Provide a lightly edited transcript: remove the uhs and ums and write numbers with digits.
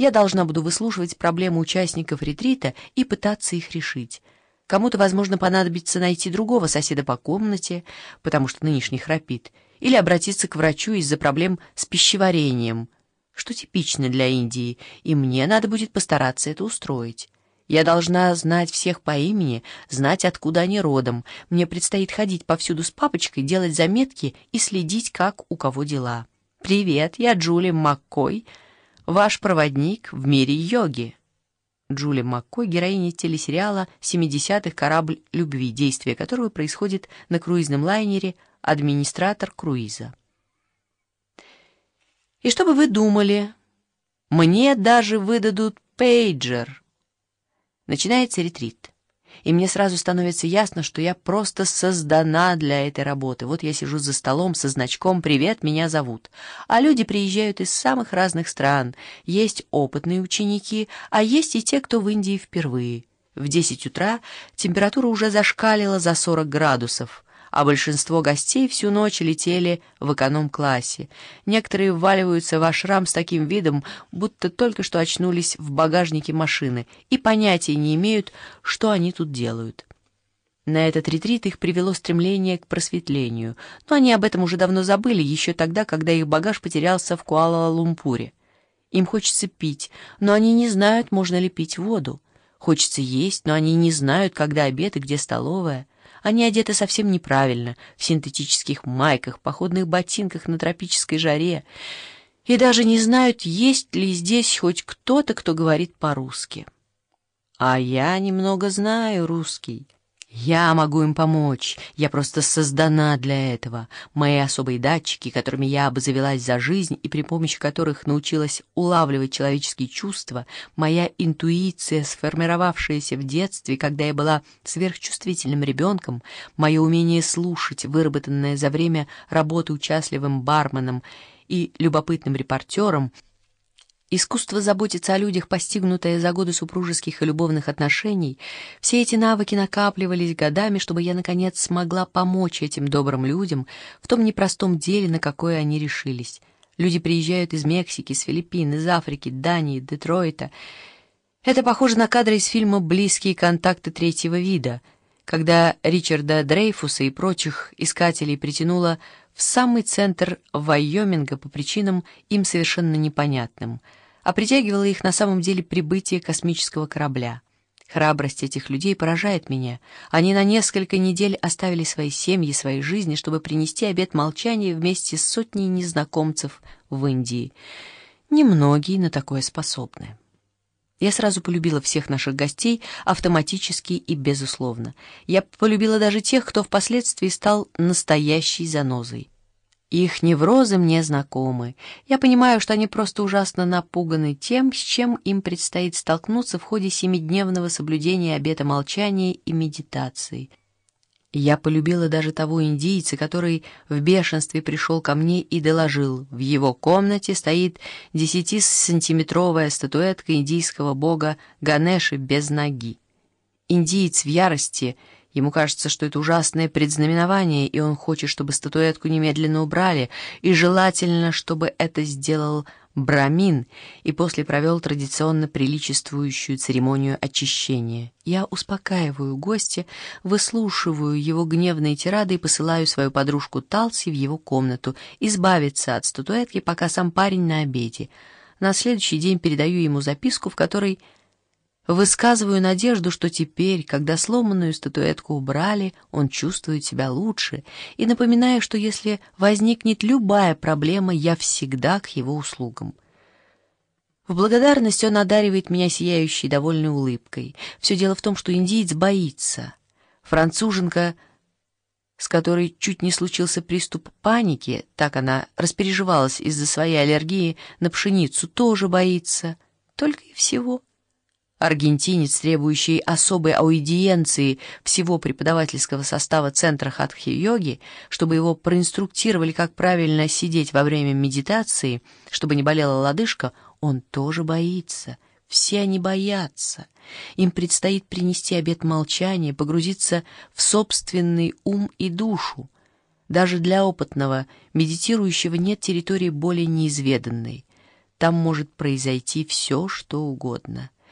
Я должна буду выслушивать проблемы участников ретрита и пытаться их решить. Кому-то, возможно, понадобится найти другого соседа по комнате, потому что нынешний храпит, или обратиться к врачу из-за проблем с пищеварением, что типично для Индии, и мне надо будет постараться это устроить. Я должна знать всех по имени, знать, откуда они родом. Мне предстоит ходить повсюду с папочкой, делать заметки и следить, как у кого дела. «Привет, я Джули Маккой, ваш проводник в мире йоги». Джули Маккой — героиня телесериала «70-х. Корабль любви», действие которого происходит на круизном лайнере «Администратор круиза». И что бы вы думали, мне даже выдадут пейджер. Начинается ретрит, и мне сразу становится ясно, что я просто создана для этой работы. Вот я сижу за столом со значком «Привет, меня зовут». А люди приезжают из самых разных стран. Есть опытные ученики, а есть и те, кто в Индии впервые. В 10 утра температура уже зашкалила за 40 градусов, а большинство гостей всю ночь летели в эконом-классе. Некоторые вваливаются в ашрам с таким видом, будто только что очнулись в багажнике машины и понятия не имеют, что они тут делают. На этот ретрит их привело стремление к просветлению, но они об этом уже давно забыли, еще тогда, когда их багаж потерялся в Куала-Лумпуре. Им хочется пить, но они не знают, можно ли пить воду. Хочется есть, но они не знают, когда обед и где столовая. Они одеты совсем неправильно, в синтетических майках, походных ботинках на тропической жаре, и даже не знают, есть ли здесь хоть кто-то, кто говорит по-русски. А я немного знаю русский. Я могу им помочь, я просто создана для этого. Мои особые датчики, которыми я обзавелась за жизнь и при помощи которых научилась улавливать человеческие чувства, моя интуиция, сформировавшаяся в детстве, когда я была сверхчувствительным ребенком, мое умение слушать, выработанное за время работы участливым барменом и любопытным репортером, искусство заботиться о людях, постигнутое за годы супружеских и любовных отношений, все эти навыки накапливались годами, чтобы я, наконец, смогла помочь этим добрым людям в том непростом деле, на какое они решились. Люди приезжают из Мексики, с Филиппин, из Африки, Дании, Детройта. Это похоже на кадры из фильма «Близкие контакты третьего вида», когда Ричарда Дрейфуса и прочих искателей притянуло в самый центр Вайоминга по причинам им совершенно непонятным, а притягивало их на самом деле прибытие космического корабля. Храбрость этих людей поражает меня. Они на несколько недель оставили свои семьи, свои жизни, чтобы принести обет молчания вместе с сотней незнакомцев в Индии. Немногие на такое способны. Я сразу полюбила всех наших гостей автоматически и безусловно. Я полюбила даже тех, кто впоследствии стал настоящей занозой. Их неврозы мне знакомы. Я понимаю, что они просто ужасно напуганы тем, с чем им предстоит столкнуться в ходе 7-дневного соблюдения обета молчания и медитации. Я полюбила даже того индийца, который в бешенстве пришел ко мне и доложил: в его комнате стоит 10-сантиметровая статуэтка индийского бога Ганеши без ноги. Индиец в ярости. Ему кажется, что это ужасное предзнаменование, и он хочет, чтобы статуэтку немедленно убрали, и желательно, чтобы это сделал брамин, и после провел традиционно приличествующую церемонию очищения. Я успокаиваю гостя, выслушиваю его гневные тирады и посылаю свою подружку Талси в его комнату избавиться от статуэтки, пока сам парень на обеде. На следующий день передаю ему записку, в которой высказываю надежду, что теперь, когда сломанную статуэтку убрали, он чувствует себя лучше, и напоминаю, что если возникнет любая проблема, я всегда к его услугам. В благодарность он одаривает меня сияющей довольной улыбкой. Все дело в том, что индиец боится. Француженка, с которой чуть не случился приступ паники, так она распереживалась из-за своей аллергии на пшеницу, тоже боится. Только и всего. Аргентинец, требующий особой аудиенции всего преподавательского состава Центра Хатха-йоги, чтобы его проинструктировали, как правильно сидеть во время медитации, чтобы не болела лодыжка, он тоже боится. Все они боятся. Им предстоит принести обет молчания, погрузиться в собственный ум и душу. Даже для опытного медитирующего нет территории более неизведанной. там может произойти все, что угодно.